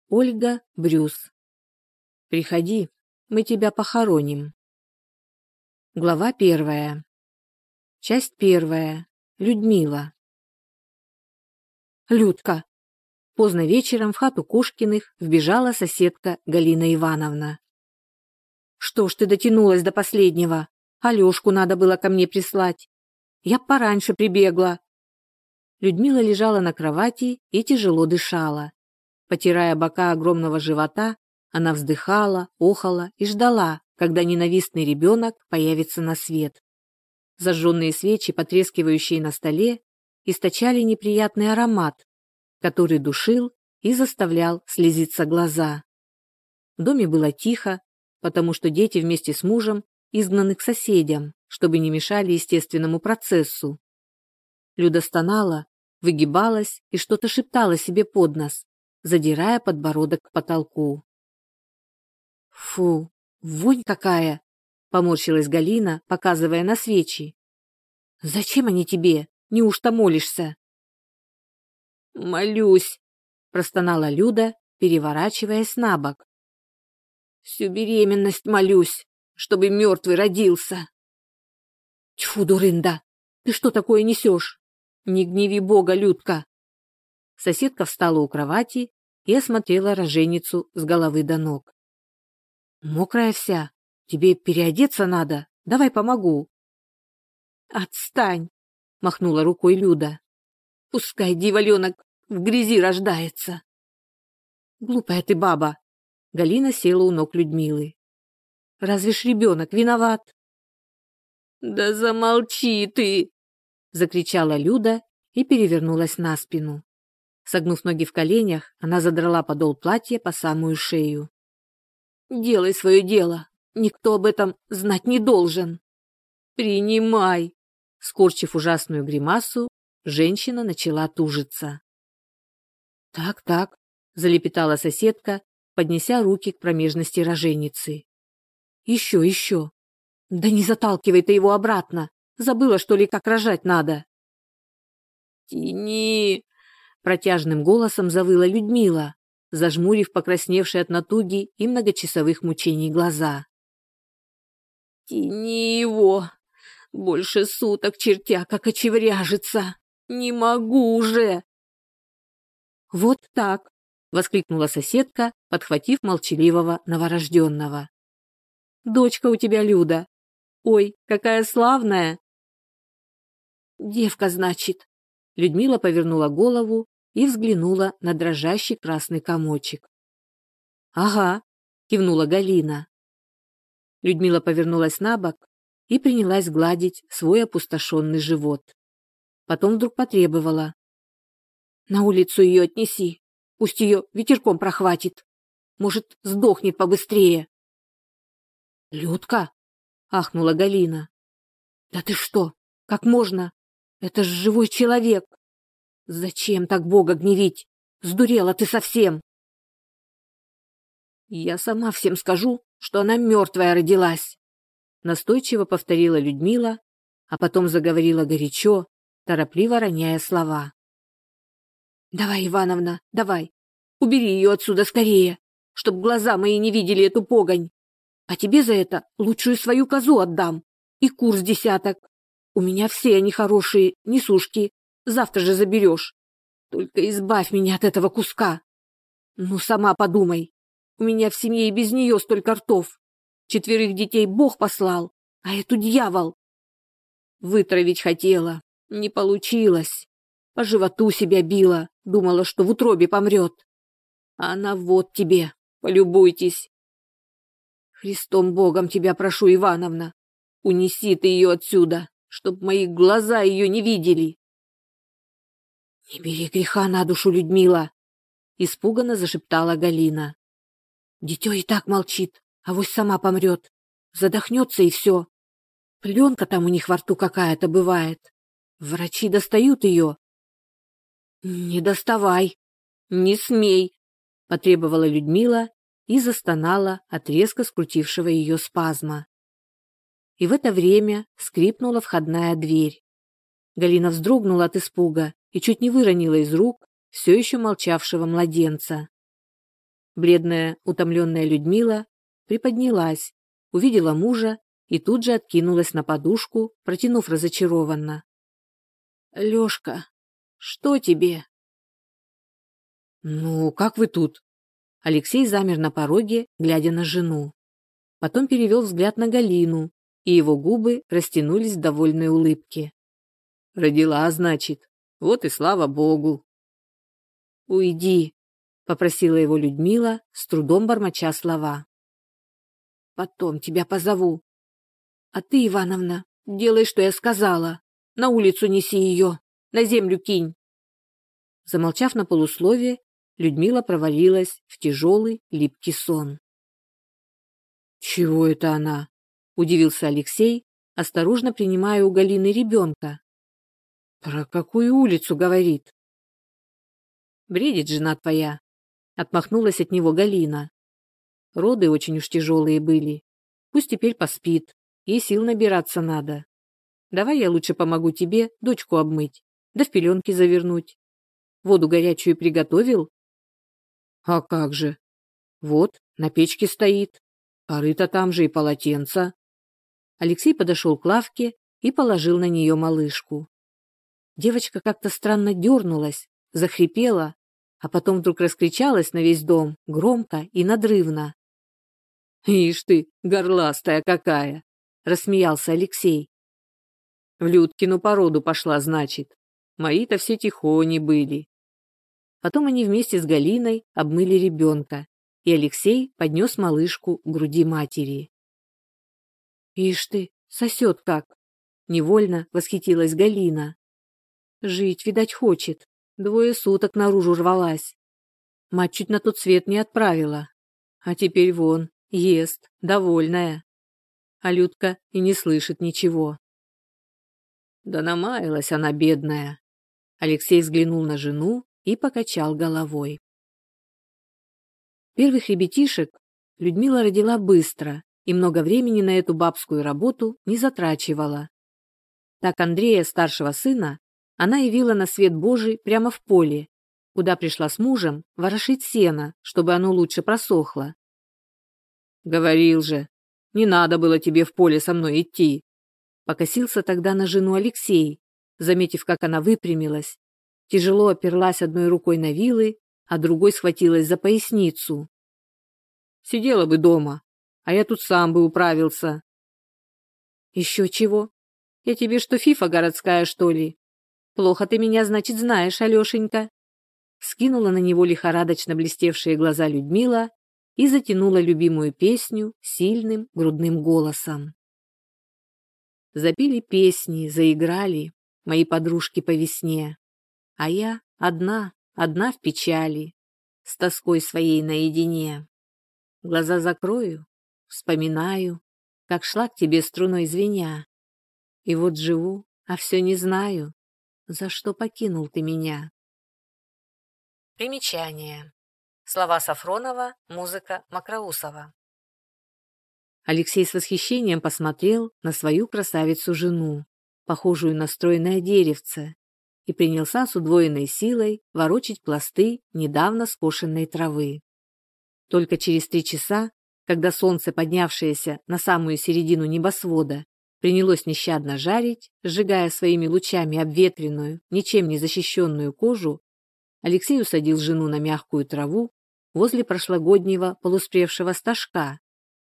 Ольга Брюс. Приходи, мы тебя похороним. Глава 1. Часть 1. Людмила. Людка. Поздно вечером в хату Кошкиных вбежала соседка Галина Ивановна. Что ж ты дотянулась до последнего? Алёшку надо было ко мне прислать. Я б пораньше прибегла. Людмила лежала на кровати и тяжело дышала. Потирая бока огромного живота, она вздыхала, охала и ждала, когда ненавистный ребенок появится на свет. Зажженные свечи, потрескивающие на столе, источали неприятный аромат, который душил и заставлял слезиться глаза. В доме было тихо, потому что дети вместе с мужем изгнаны к соседям, чтобы не мешали естественному процессу. Люда стонала, выгибалась и что-то шептала себе под нос, задирая подбородок к потолку. «Фу, вонь какая!» — поморщилась Галина, показывая на свечи. «Зачем они тебе? Неужто молишься?» «Молюсь», — простонала Люда, переворачиваясь на бок. «Всю беременность молюсь, чтобы мертвый родился». «Тьфу, дурында! Ты что такое несешь? Не гневи Бога, Людка!» Соседка встала у кровати и осмотрела роженицу с головы до ног. «Мокрая вся. Тебе переодеться надо. Давай помогу». «Отстань!» — махнула рукой Люда. «Пускай дьяволенок в грязи рождается». «Глупая ты баба!» — Галина села у ног Людмилы. «Разве ж ребенок виноват?» «Да замолчи ты!» — закричала Люда и перевернулась на спину. Согнув ноги в коленях, она задрала подол платья по самую шею. «Делай свое дело. Никто об этом знать не должен. Принимай!» Скорчив ужасную гримасу, женщина начала тужиться. «Так», — залепетала соседка, поднеся руки к промежности роженицы. «Еще. Да не заталкивай ты его обратно. Забыла, что ли, как рожать надо?» «Тяни!» — протяжным голосом завыла Людмила, зажмурив покрасневшие от натуги и многочасовых мучений глаза. «Тяни его! Больше суток чертя, как очевряжется! Не могу уже!» «Вот так!» — воскликнула соседка, подхватив молчаливого новорожденного. «Дочка у тебя, Люда! Ой, какая славная!» «Девка, значит!» Людмила повернула голову и взглянула на дрожащий красный комочек. «Ага», — кивнула Галина. Людмила повернулась на бок и принялась гладить свой опустошенный живот. Потом вдруг потребовала. «На улицу ее отнеси, пусть ее ветерком прохватит. Может, сдохнет побыстрее». «Людка», — ахнула Галина. «Да ты что, как можно? Это ж живой человек. Зачем так Бога гневить? Сдурела ты совсем!» «Я сама всем скажу, что она мертвая родилась», — настойчиво повторила Людмила, а потом заговорила горячо, торопливо роняя слова. «Давай, Ивановна, давай, убери ее отсюда скорее, чтоб глаза мои не видели эту погонь. А тебе за это лучшую свою козу отдам и кур с десяток. У меня все они хорошие, несушки, завтра же заберешь. Только избавь меня от этого куска. Ну, сама подумай. У меня в семье и без нее столько ртов. 4 детей Бог послал, а эту дьявол. Вытравить хотела, не получилось. По животу себя била, думала, что в утробе помрет. А она вот тебе, полюбуйтесь. Христом Богом тебя прошу, Ивановна, унеси ты ее отсюда, чтоб мои глаза ее не видели». «Не бери греха на душу, Людмила», — испуганно зашептала Галина. «Дитё и так молчит, авось сама помрет. Задохнется и все. Пленка там у них во рту какая-то бывает. Врачи достают ее». «Не доставай, не смей», — потребовала Людмила и застонала от резко скрутившего ее спазма. И в это время скрипнула входная дверь. Галина вздрогнула от испуга и чуть не выронила из рук все еще молчавшего младенца. Бледная, утомленная Людмила приподнялась, увидела мужа и тут же откинулась на подушку, протянув разочарованно: «Лёшка, что тебе?» «Ну, как вы тут?» Алексей замер на пороге, глядя на жену. Потом перевел взгляд на Галину, и его губы растянулись в довольной улыбке. «Родила, значит. Вот и слава Богу». «Уйди», — попросила его Людмила, с трудом бормоча слова. «Потом тебя позову. А ты, Ивановна, делай, что я сказала. На улицу неси ее, на землю кинь». Замолчав на полуслове, Людмила провалилась в тяжелый, липкий сон. «Чего это она?» – удивился Алексей, осторожно принимая у Галины ребенка. «Про какую улицу говорит?» «Бредит жена твоя», – отмахнулась от него Галина. «Роды очень уж тяжелые были. Пусть теперь поспит, ей сил набираться надо. Давай я лучше помогу тебе дочку обмыть, да в пеленки завернуть. Воду горячую приготовил?» «А как же? Вот, на печке стоит. Корыто там же и полотенце». Алексей подошел к лавке и положил на нее малышку. Девочка как-то странно дернулась, захрипела, а потом вдруг раскричалась на весь дом, громко и надрывно. «Ишь ты, горластая какая!» – рассмеялся Алексей. «В Людкину породу пошла, значит. Мои-то все тихони были». Потом они вместе с Галиной обмыли ребенка, и Алексей поднес малышку к груди матери. «Ишь ты, сосет как!» – невольно восхитилась Галина. «Жить, видать, хочет. 2 суток наружу рвалась. Мать чуть на тот свет не отправила. А теперь вон, ест, довольная. А Людка и не слышит ничего». «Да намаялась она, бедная!» Алексей взглянул на жену и покачал головой. Первых ребятишек Людмила родила быстро и много времени на эту бабскую работу не затрачивала. Так Андрея, старшего сына, она явила на свет Божий прямо в поле, куда пришла с мужем ворошить сено, чтобы оно лучше просохло. «Говорил же, не надо было тебе в поле со мной идти», покосился тогда на жену Алексей, заметив, как она выпрямилась, тяжело оперлась одной рукой на вилы, а другой схватилась за поясницу. «Сидела бы дома, а я тут сам бы управился». «Еще чего? Я тебе что, фифа городская, что ли? Плохо ты меня, значит, знаешь, Алешенька». Скинула на него лихорадочно блестевшие глаза Людмила и затянула любимую песню сильным грудным голосом. Запели песни, заиграли мои подружки по весне, а я одна в печали, с тоской своей наедине. Глаза закрою, вспоминаю, как шла к тебе струной звеня. И вот живу, а все не знаю, за что покинул ты меня. Примечание. Слова Сафронова, музыка Макроусова. Алексей с восхищением посмотрел на свою красавицу-жену, похожую на стройное деревце, и принялся с удвоенной силой ворочить пласты недавно скошенной травы. Только через 3 часа, когда солнце, поднявшееся на самую середину небосвода, принялось нещадно жарить, сжигая своими лучами обветренную, ничем не защищенную кожу, Алексей усадил жену на мягкую траву возле прошлогоднего полуспревшего стажка.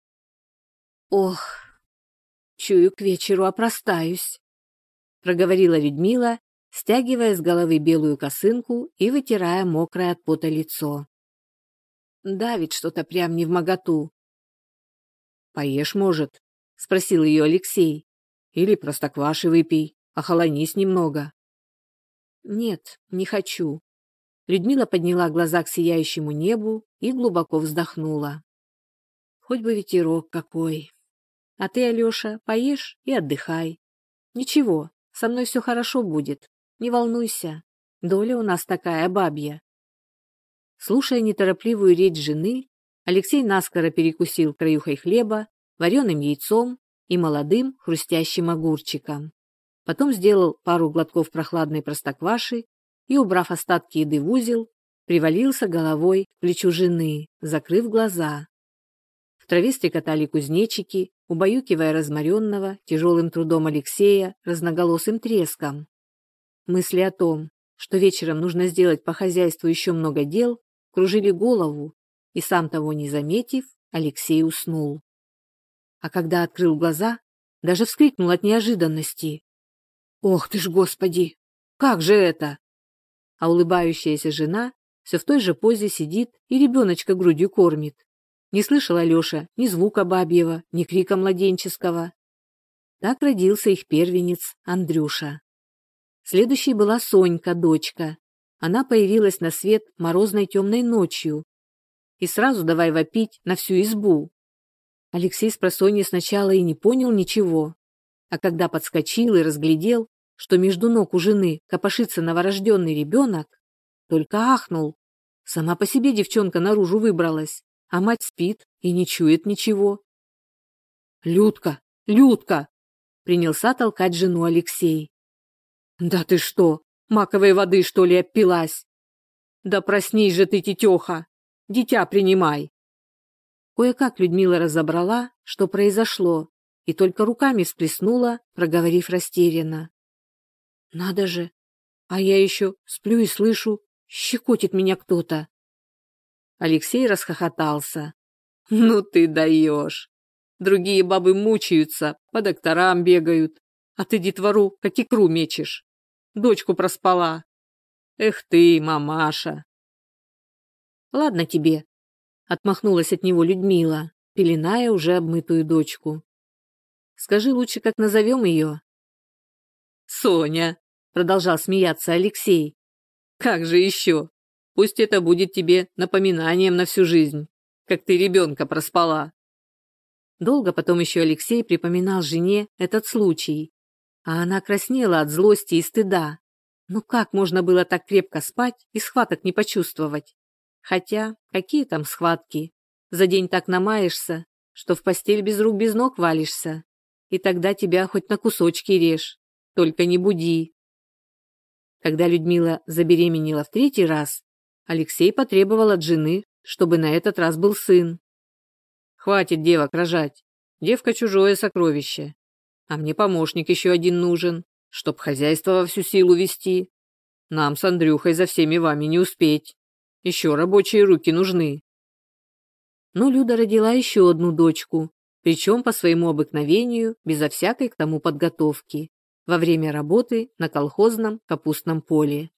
«Ох, чую, к вечеру опростаюсь», — проговорила Людмила, стягивая с головы белую косынку и вытирая мокрое от пота лицо. «Давит что-то прям невмоготу». «Поешь, может?» — спросил ее Алексей. «Или простокваши выпей, охолонись немного». «Нет, не хочу». Людмила подняла глаза к сияющему небу и глубоко вздохнула. «Хоть бы ветерок какой. А ты, Алеша, поешь и отдыхай. Ничего, со мной все хорошо будет. Не волнуйся, доля у нас такая бабья». Слушая неторопливую речь жены, Алексей наскоро перекусил краюхой хлеба, вареным яйцом и молодым хрустящим огурчиком. Потом сделал пару глотков прохладной простокваши и, убрав остатки еды в узел, привалился головой к плечу жены, закрыв глаза. В траве стрекотали кузнечики, убаюкивая разморенного тяжелым трудом Алексея разноголосым треском. Мысли о том, что вечером нужно сделать по хозяйству еще много дел, кружили голову, и сам того не заметив, Алексей уснул. А когда открыл глаза, даже вскрикнул от неожиданности. «Ох ты ж, Господи! Как же это?» А улыбающаяся жена все в той же позе сидит и ребеночка грудью кормит. Не слышал Алеша ни звука бабьего, ни крика младенческого. Так родился их первенец Андрюша. Следующей была Сонька, дочка. Она появилась на свет морозной темной ночью. И сразу давай вопить на всю избу. Алексей спросонья сначала и не понял ничего. А когда подскочил и разглядел, что между ног у жены копошится новорожденный ребенок, только ахнул. Сама по себе девчонка наружу выбралась, а мать спит и не чует ничего. «Людка! Людка!» — принялся толкать жену Алексей. «Да ты что, маковой воды, что ли, опилась? Да проснись же ты, тетеха! Дитя принимай!» Кое-как Людмила разобрала, что произошло, и только руками всплеснула, проговорив растерянно. «Надо же! А я еще сплю и слышу, щекотит меня кто-то!» Алексей расхохотался. «Ну ты даешь! Другие бабы мучаются, по докторам бегают, а ты детвору, как икру мечешь. Дочку проспала. Эх ты, мамаша!» «Ладно тебе», — отмахнулась от него Людмила, пеленая уже обмытую дочку. «Скажи лучше, как назовем ее?» «Соня», — продолжал смеяться Алексей. «Как же еще? Пусть это будет тебе напоминанием на всю жизнь, как ты ребенка проспала». Долго потом еще Алексей припоминал жене этот случай, а она краснела от злости и стыда. Ну как можно было так крепко спать и схваток не почувствовать? Хотя, какие там схватки? За день так намаешься, что в постель без рук без ног валишься, и тогда тебя хоть на кусочки режь, только не буди. Когда Людмила забеременела в 3-й раз, Алексей потребовал от жены, чтобы на этот раз был сын. «Хватит девок рожать, девка чужое сокровище. А мне помощник еще один нужен, чтоб хозяйство во всю силу вести. Нам с Андрюхой за всеми вами не успеть. Еще рабочие руки нужны». Но Люда родила еще одну дочку, причем по своему обыкновению, безо всякой к тому подготовки, во время работы на колхозном капустном поле.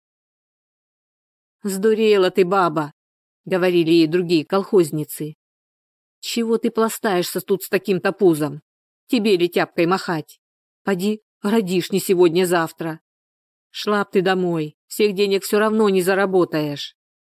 «Сдурела ты, баба!» — говорили ей другие колхозницы. «Чего ты пластаешься тут с таким-то пузом? Тебе ли тяпкой махать? Поди, родишь не сегодня-завтра. Шла б ты домой, всех денег все равно не заработаешь».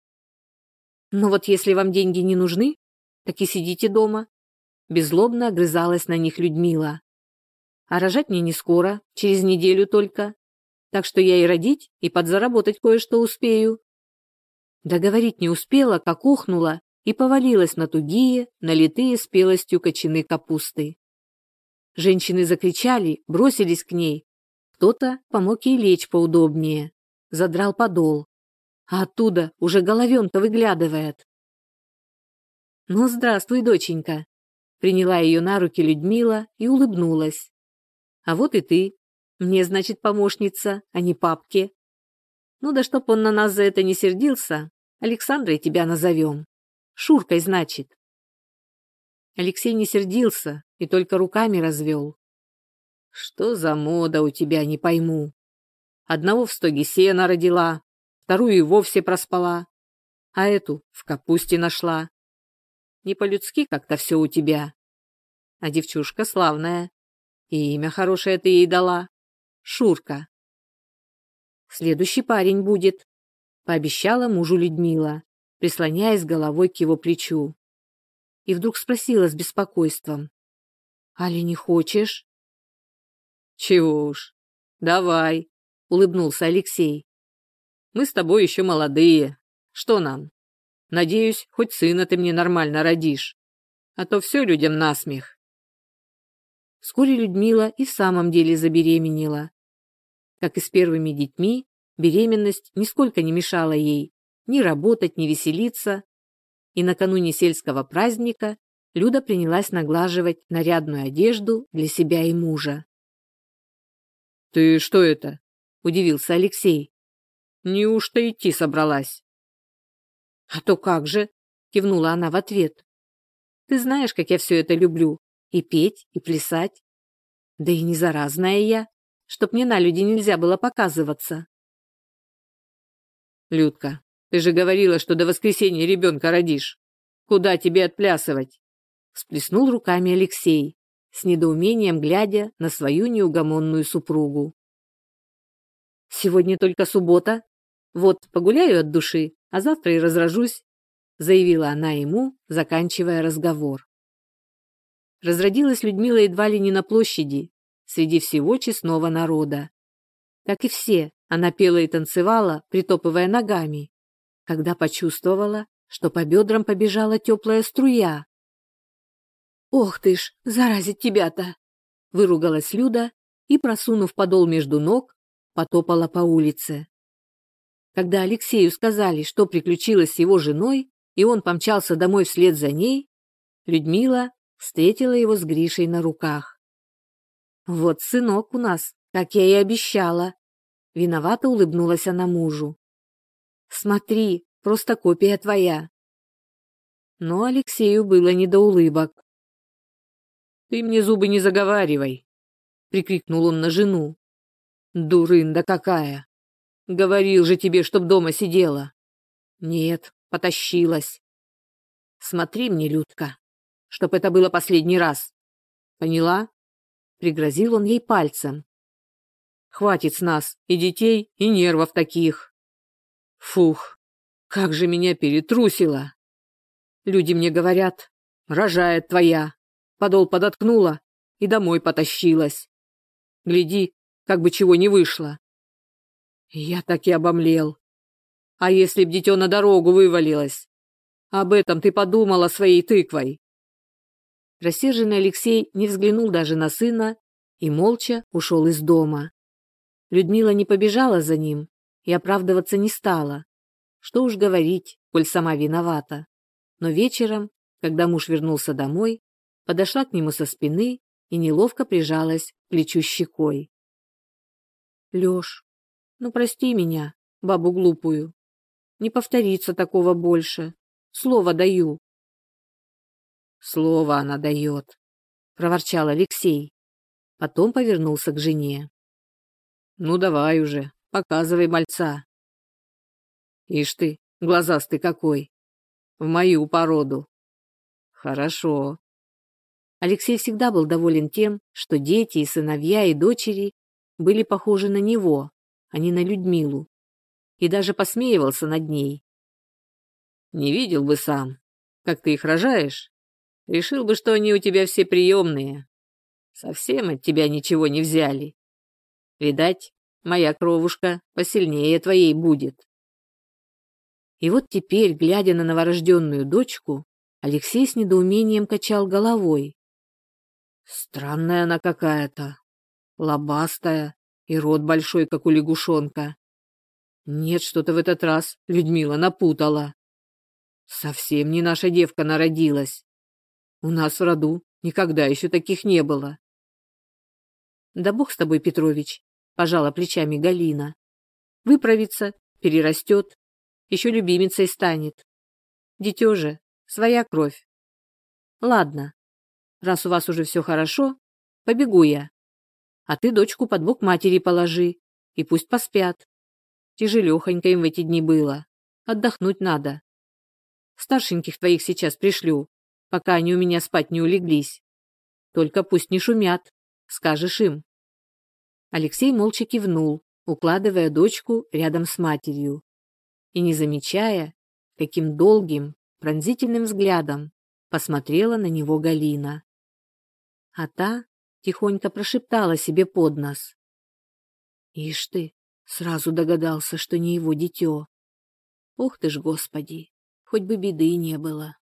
«Ну вот если вам деньги не нужны, так и сидите дома», — беззлобно огрызалась на них Людмила. «А рожать мне не скоро, через неделю только, так что я и родить, и подзаработать кое-что успею». Договорить не успела, как ухнула и повалилась на тугие, налитые спелостью кочаны капусты. Женщины закричали, бросились к ней. Кто-то помог ей лечь поудобнее, задрал подол, а оттуда уже головен-то выглядывает. «Ну, здравствуй, доченька», — приняла ее на руки Людмила и улыбнулась. «А вот и ты. Мне, значит, помощница, а не папке. Ну да чтоб он на нас за это не сердился, Александрой тебя назовем. Шуркой, значит». Алексей не сердился и только руками развел. «Что за мода у тебя, не пойму. Одного в стоге сена родила, вторую и вовсе проспала, а эту в капусте нашла. Не по-людски как-то все у тебя. А девчушка славная, и имя хорошее ты ей дала. Шурка. Следующий парень будет», — пообещала мужу Людмила, прислоняясь головой к его плечу. И вдруг спросила с беспокойством: «Али не хочешь?» «Чего уж, давай», — улыбнулся Алексей. «Мы с тобой еще молодые. Что нам? Надеюсь, хоть сына ты мне нормально родишь. А то все людям насмех». Вскоре Людмила и в самом деле забеременела. Как и с первыми детьми, беременность нисколько не мешала ей, ни работать, ни веселиться. И накануне сельского праздника Люда принялась наглаживать нарядную одежду для себя и мужа. «Ты что это?» – удивился Алексей. «Неужто идти собралась?» «А то как же!» – кивнула она в ответ. «Ты знаешь, как я все это люблю. И петь, и плясать. Да и не заразная я, чтоб мне на люди нельзя было показываться». «Людка, ты же говорила, что до воскресенья ребенка родишь. Куда тебе отплясывать?» Всплеснул руками Алексей, с недоумением глядя на свою неугомонную супругу. «Сегодня только суббота. Вот, погуляю от души, а завтра и разрожусь», заявила она ему, заканчивая разговор. Разродилась Людмила едва ли не на площади, среди всего честного народа. Как и все, она пела и танцевала, притопывая ногами, когда почувствовала, что по бедрам побежала теплая струя. «Ох ты ж, заразить тебя-то!» – выругалась Люда и, просунув подол между ног, потопала по улице. Когда Алексею сказали, что приключилось с его женой, и он помчался домой вслед за ней, Людмила встретила его с Гришей на руках. «Вот сынок у нас, как я и обещала!» Виновато улыбнулась она мужу. «Смотри, просто копия твоя». Но Алексею было не до улыбок. «Ты мне зубы не заговаривай!» — прикрикнул он на жену. «Дурында какая! Говорил же тебе, чтоб дома сидела!» «Нет, потащилась. Смотри мне, Людка, чтоб это было последний раз. Поняла?» Пригрозил он ей пальцем. «Хватит с нас и детей, и нервов таких!» Фух, как же меня перетрусило! Люди мне говорят, рожает твоя. Подол подоткнула и домой потащилась. Гляди, как бы чего не вышло. Я так и обомлел. А если б дитё на дорогу вывалилось? Об этом ты подумала своей тыквой. Рассерженный Алексей не взглянул даже на сына и молча ушел из дома. Людмила не побежала за ним и оправдываться не стала. Что уж говорить, коль сама виновата. Но вечером, когда муж вернулся домой, подошла к нему со спины и неловко прижалась к плечу щекой. «Лёш, ну прости меня, бабу глупую. Не повторится такого больше. Слово даю». «Слово она дает», — проворчал Алексей. Потом повернулся к жене. «Ну давай уже, показывай мальца». «Ишь ты, глазастый какой! В мою породу». «Хорошо». Алексей всегда был доволен тем, что дети и сыновья, и дочери были похожи на него, а не на Людмилу, и даже посмеивался над ней. «Не видел бы сам, как ты их рожаешь, решил бы, что они у тебя все приемные. Совсем от тебя ничего не взяли. Видать, моя кровушка посильнее твоей будет». И вот теперь, глядя на новорожденную дочку, Алексей с недоумением качал головой. Странная она какая-то, лобастая и рот большой, как у лягушонка. Нет, что-то в этот раз Людмила напутала. Совсем не наша девка народилась. У нас в роду никогда еще таких не было. «Да бог с тобой, Петрович», — пожала плечами Галина. «Выправится, перерастет, еще любимицей станет. Дитё же, своя кровь. Ладно, раз у вас уже все хорошо, побегу я. А ты дочку под бок матери положи, и пусть поспят. Тяжелехонько им в эти дни было. Отдохнуть надо. Старшеньких твоих сейчас пришлю, пока они у меня спать не улеглись. Только пусть не шумят, скажешь им». Алексей молча кивнул, укладывая дочку рядом с матерью. И не замечая, каким долгим, пронзительным взглядом посмотрела на него Галина. А та тихонько прошептала себе под нос. «Ишь ты, сразу догадался, что не его дитё. Ох ты ж, Господи, хоть бы беды не было».